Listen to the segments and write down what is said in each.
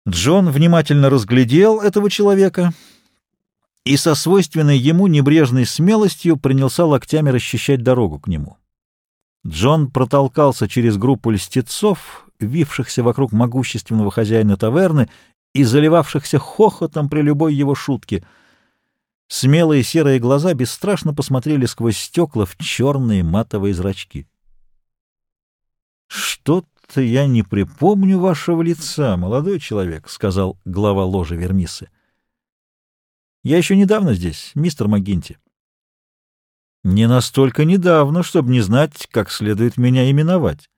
Джон внимательно разглядел этого человека и со свойственной ему небрежной смелостью принялся локтями расчищать дорогу к нему. Джон протолкался через группу льстецов, вившихся вокруг могущественного хозяина таверны и заливавшихся хохотом при любой его шутке. Смелые серые глаза бесстрашно посмотрели сквозь стекла в черные матовые зрачки. «Что-то я не припомню вашего лица, молодой человек», — сказал глава ложи Вермиссы. «Я еще недавно здесь, мистер МакГинти». «Не настолько недавно, чтобы не знать, как следует меня именовать».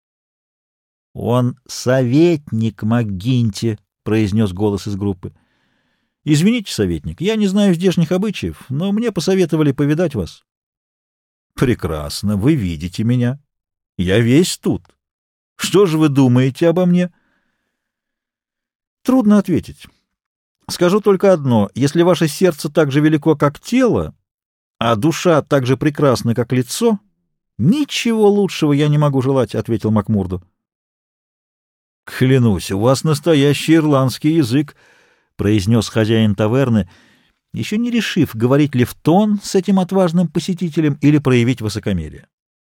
«Он советник МакГинти», — произнес голос из группы. «Извините, советник, я не знаю здешних обычаев, но мне посоветовали повидать вас». «Прекрасно, вы видите меня. Я весь тут. Что же вы думаете обо мне?» «Трудно ответить. Скажу только одно. Если ваше сердце так же велико, как тело, а душа так же прекрасна, как лицо, ничего лучшего я не могу желать», — ответил Макмурду. «Клянусь, у вас настоящий ирландский язык», — произнес хозяин таверны, еще не решив, говорить ли в тон с этим отважным посетителем или проявить высокомерие.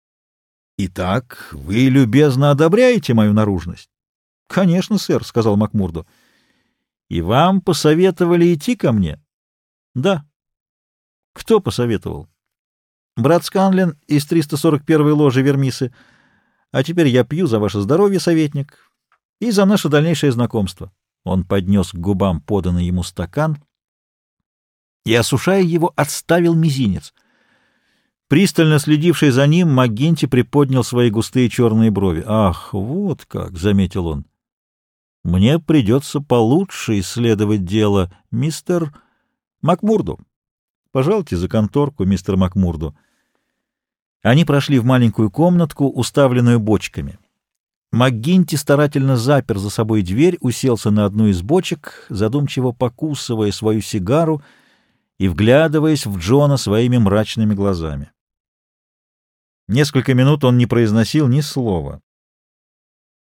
«Итак, вы любезно одобряете мою наружность?» «Конечно, сэр», — сказал Макмурду. «И вам посоветовали идти ко мне?» «Да». «Кто посоветовал?» «Брат Сканлин из 341-й ложи Вермисы. А теперь я пью за ваше здоровье, советник, и за наше дальнейшее знакомство». Он поднес к губам поданный ему стакан и, осушая его, отставил мизинец. Пристально следивший за ним, МакГинти приподнял свои густые черные брови. «Ах, вот как!» — заметил он. «Мне придется получше исследовать дело, мистер Макмурду. Пожалуйте за конторку, мистер Макмурду». Они прошли в маленькую комнатку, уставленную бочками. МакГинти старательно запер за собой дверь, уселся на одну из бочек, задумчиво покусывая свою сигару и вглядываясь в Джона своими мрачными глазами. Несколько минут он не произносил ни слова.